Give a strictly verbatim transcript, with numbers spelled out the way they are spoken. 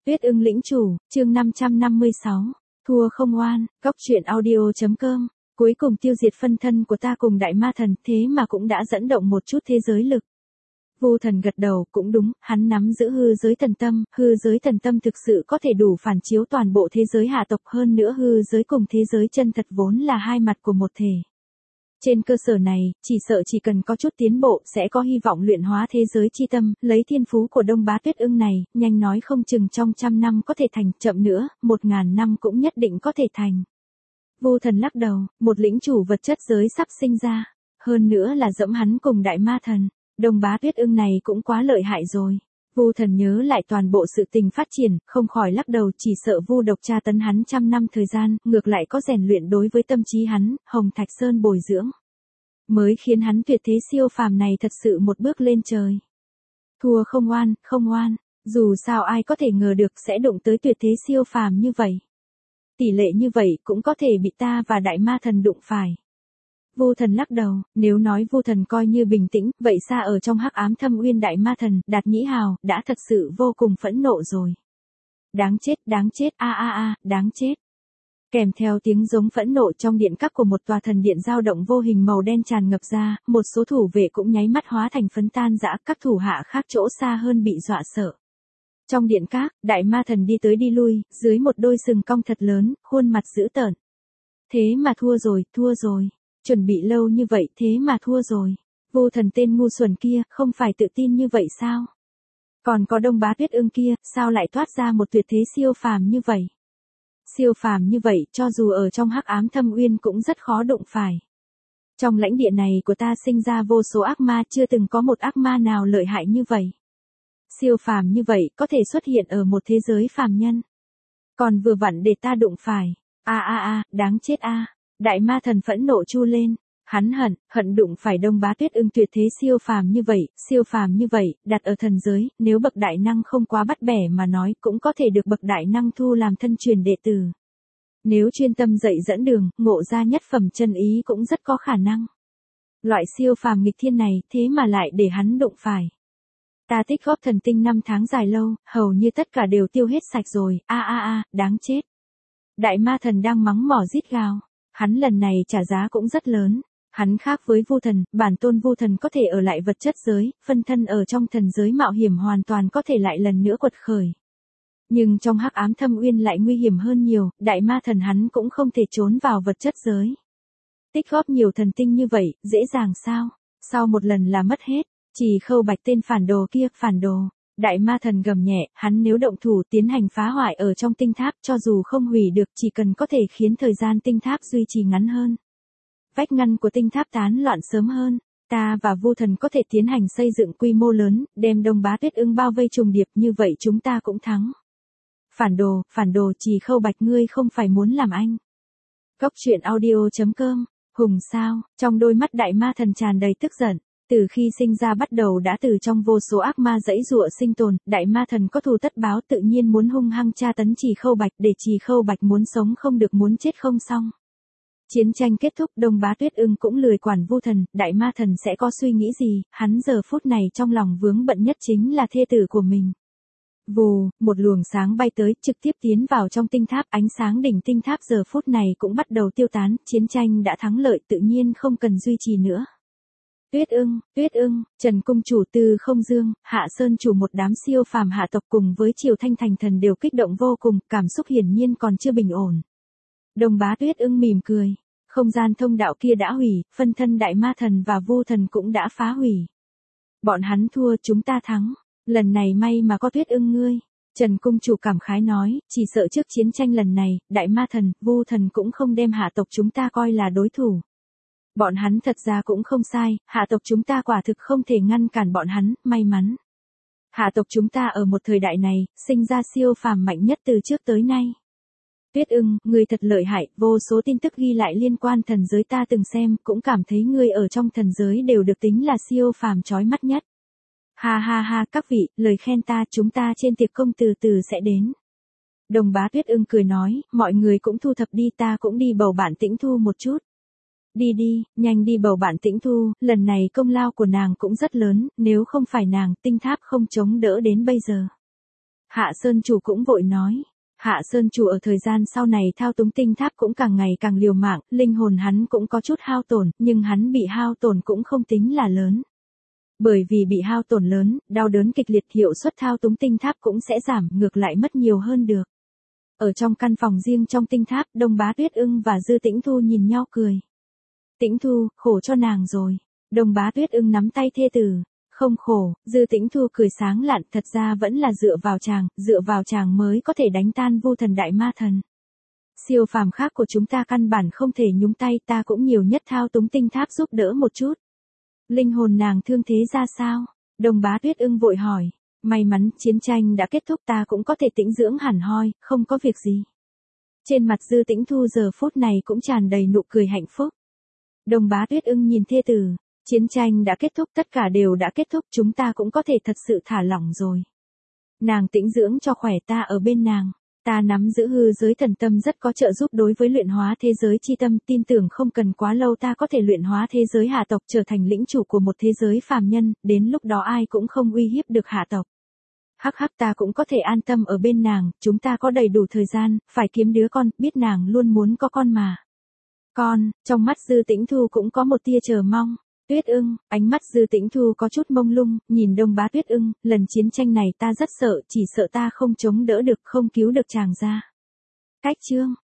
Tuyết ưng lĩnh chủ, chương năm trăm năm mươi sáu. Thua không oan, góc truyện audio.com. Cuối cùng tiêu diệt phân thân của ta cùng đại ma thần, thế mà cũng đã dẫn động một chút thế giới lực. Vu Thần gật đầu, cũng đúng, hắn nắm giữ hư giới thần tâm, hư giới thần tâm thực sự có thể đủ phản chiếu toàn bộ thế giới hạ tộc, hơn nữa hư giới cùng thế giới chân thật vốn là hai mặt của một thể. Trên cơ sở này, chỉ sợ chỉ cần có chút tiến bộ sẽ có hy vọng luyện hóa thế giới chi tâm, lấy thiên phú của Đông Bá Tuyết ưng này, nhanh nói không chừng trong trăm năm có thể thành, chậm nữa, một ngàn năm cũng nhất định có thể thành. Vu Thần lắc đầu, một lĩnh chủ vật chất giới sắp sinh ra, hơn nữa là dẫm hắn cùng đại ma thần, Đông Bá Tuyết ưng này cũng quá lợi hại rồi. Vu Thần nhớ lại toàn bộ sự tình phát triển, không khỏi lắc đầu, chỉ sợ Vu độc tra tấn hắn trăm năm thời gian, ngược lại có rèn luyện đối với tâm trí hắn, Hồng Thạch Sơn bồi dưỡng, mới khiến hắn tuyệt thế siêu phàm này thật sự một bước lên trời. Thua không oan, không oan, dù sao ai có thể ngờ được sẽ đụng tới tuyệt thế siêu phàm như vậy. Tỷ lệ như vậy cũng có thể bị ta và đại ma thần đụng phải. Vu Thần lắc đầu, nếu nói Vu Thần coi như bình tĩnh, vậy xa ở trong hắc ám thâm uyên đại ma thần, Đạt Nhĩ Hào, đã thật sự vô cùng phẫn nộ rồi. Đáng chết, đáng chết, a a a, đáng chết. Kèm theo tiếng giống phẫn nộ trong điện các của một tòa thần điện dao động vô hình màu đen tràn ngập ra, một số thủ vệ cũng nháy mắt hóa thành phấn tan rã, các thủ hạ khác chỗ xa hơn bị dọa sợ. Trong điện các, đại ma thần đi tới đi lui, dưới một đôi sừng cong thật lớn, khuôn mặt dữ tợn. Thế mà thua rồi, thua rồi. Chuẩn bị lâu như vậy thế mà thua rồi. Vu Thần tên ngu xuẩn kia, không phải tự tin như vậy sao? Còn có Đông Bá Tuyết ưng kia, sao lại thoát ra một tuyệt thế siêu phàm như vậy? Siêu phàm như vậy, cho dù ở trong hắc ám thâm uyên cũng rất khó đụng phải. Trong lãnh địa này của ta sinh ra vô số ác ma, chưa từng có một ác ma nào lợi hại như vậy. Siêu phàm như vậy, có thể xuất hiện ở một thế giới phàm nhân. Còn vừa vặn để ta đụng phải. A a a, đáng chết a. Đại ma thần phẫn nộ chu lên, hắn hận, hận đụng phải Đông Bá Tuyết ưng tuyệt thế siêu phàm như vậy, siêu phàm như vậy, đặt ở thần giới, nếu bậc đại năng không quá bắt bẻ mà nói, cũng có thể được bậc đại năng thu làm thân truyền đệ tử. Nếu chuyên tâm dạy dẫn đường, ngộ ra nhất phẩm chân ý cũng rất có khả năng. Loại siêu phàm nghịch thiên này, thế mà lại để hắn đụng phải. Ta tích góp thần tinh năm tháng dài lâu, hầu như tất cả đều tiêu hết sạch rồi, a a a, đáng chết. Đại ma thần đang mắng mỏ rít gào. Hắn lần này trả giá cũng rất lớn. Hắn khác với Vu Thần, bản tôn Vu Thần có thể ở lại vật chất giới, phân thân ở trong thần giới mạo hiểm hoàn toàn có thể lại lần nữa quật khởi. Nhưng trong hắc ám thâm uyên lại nguy hiểm hơn nhiều, đại ma thần hắn cũng không thể trốn vào vật chất giới. Tích góp nhiều thần tinh như vậy, dễ dàng sao? Sau một lần là mất hết, chỉ Khâu Bạch tên phản đồ kia, phản đồ. Đại ma thần gầm nhẹ, hắn nếu động thủ tiến hành phá hoại ở trong tinh tháp, cho dù không hủy được chỉ cần có thể khiến thời gian tinh tháp duy trì ngắn hơn. Vách ngăn của tinh tháp tán loạn sớm hơn, ta và Vu Thần có thể tiến hành xây dựng quy mô lớn, đem Đông Bá Tuyết ưng bao vây trùng điệp, như vậy chúng ta cũng thắng. Phản đồ, phản đồ, chỉ Khâu Bạch ngươi không phải muốn làm anh. Góc truyện audio.com, hùng sao, trong đôi mắt đại ma thần tràn đầy tức giận. Từ khi sinh ra bắt đầu đã từ trong vô số ác ma dãy dụa sinh tồn, đại ma thần có thù tất báo, tự nhiên muốn hung hăng tra tấn Trì Khâu Bạch, để Trì Khâu Bạch muốn sống không được, muốn chết không xong. Chiến tranh kết thúc, Đông Bá Tuyết ưng cũng lười quản Vu Thần, đại ma thần sẽ có suy nghĩ gì, hắn giờ phút này trong lòng vướng bận nhất chính là thê tử của mình. Vù, một luồng sáng bay tới, trực tiếp tiến vào trong tinh tháp, ánh sáng đỉnh tinh tháp giờ phút này cũng bắt đầu tiêu tán, chiến tranh đã thắng lợi, tự nhiên không cần duy trì nữa. Tuyết ưng, Tuyết ưng, Trần cung chủ, Tư Không Dương, Hạ Sơn chủ, một đám siêu phàm hạ tộc cùng với Triều Thanh thành thần đều kích động vô cùng, cảm xúc hiển nhiên còn chưa bình ổn. Đông Bá Tuyết ưng mỉm cười, không gian thông đạo kia đã hủy, phân thân đại ma thần và Vu Thần cũng đã phá hủy. Bọn hắn thua, chúng ta thắng, lần này may mà có Tuyết ưng ngươi. Trần cung chủ cảm khái nói, chỉ sợ trước chiến tranh lần này, đại ma thần, Vu Thần cũng không đem hạ tộc chúng ta coi là đối thủ. Bọn hắn thật ra cũng không sai, hạ tộc chúng ta quả thực không thể ngăn cản bọn hắn, may mắn. Hạ tộc chúng ta ở một thời đại này, sinh ra siêu phàm mạnh nhất từ trước tới nay. Tuyết ưng, ngươi thật lợi hại, vô số tin tức ghi lại liên quan thần giới ta từng xem, cũng cảm thấy ngươi ở trong thần giới đều được tính là siêu phàm chói mắt nhất. Ha ha ha, các vị, lời khen ta, chúng ta trên tiệc công từ từ sẽ đến. Đông Bá Tuyết ưng cười nói, mọi người cũng thu thập đi, ta cũng đi bầu bạn Tĩnh Thu một chút. Đi đi, nhanh đi bầu bạn Tĩnh Thu, lần này công lao của nàng cũng rất lớn, nếu không phải nàng, tinh tháp không chống đỡ đến bây giờ. Hạ Sơn Chủ cũng vội nói. Hạ Sơn Chủ ở thời gian sau này thao túng tinh tháp cũng càng ngày càng liều mạng, linh hồn hắn cũng có chút hao tổn, nhưng hắn bị hao tổn cũng không tính là lớn. Bởi vì bị hao tổn lớn, đau đớn kịch liệt, hiệu suất thao túng tinh tháp cũng sẽ giảm, ngược lại mất nhiều hơn được. Ở trong căn phòng riêng trong tinh tháp, Đông Bá Tuyết Ưng và Dư Tĩnh Thu nhìn nhau cười. Tĩnh Thu, khổ cho nàng rồi. Đông Bá Tuyết Ưng nắm tay thê tử. Không khổ, Dư Tĩnh Thu cười sáng lạn, thật ra vẫn là dựa vào chàng, dựa vào chàng mới có thể đánh tan Vu Thần Đại Ma Thần. Siêu phàm khác của chúng ta căn bản không thể nhúng tay, ta cũng nhiều nhất thao túng tinh tháp giúp đỡ một chút. Linh hồn nàng thương thế ra sao? Đông Bá Tuyết Ưng vội hỏi. May mắn, chiến tranh đã kết thúc, ta cũng có thể tĩnh dưỡng hẳn hoi, không có việc gì. Trên mặt Dư Tĩnh Thu giờ phút này cũng tràn đầy nụ cười hạnh phúc. Đông Bá Tuyết Ưng nhìn thê tử. Chiến tranh đã kết thúc, tất cả đều đã kết thúc, chúng ta cũng có thể thật sự thả lỏng rồi. Nàng tĩnh dưỡng cho khỏe, ta ở bên nàng. Ta nắm giữ hư giới thần tâm rất có trợ giúp đối với luyện hóa thế giới chi tâm, tin tưởng không cần quá lâu ta có thể luyện hóa thế giới hạ tộc, trở thành lĩnh chủ của một thế giới phàm nhân, đến lúc đó ai cũng không uy hiếp được hạ tộc. Hắc hắc, ta cũng có thể an tâm ở bên nàng, chúng ta có đầy đủ thời gian, phải kiếm đứa con, biết nàng luôn muốn có con mà. Con, trong mắt Dư Tĩnh Thu cũng có một tia chờ mong. Tuyết Ưng, ánh mắt Dư Tĩnh Thu có chút mông lung, nhìn Đông Bá Tuyết Ưng, lần chiến tranh này ta rất sợ, chỉ sợ ta không chống đỡ được, không cứu được chàng ra. Cách chương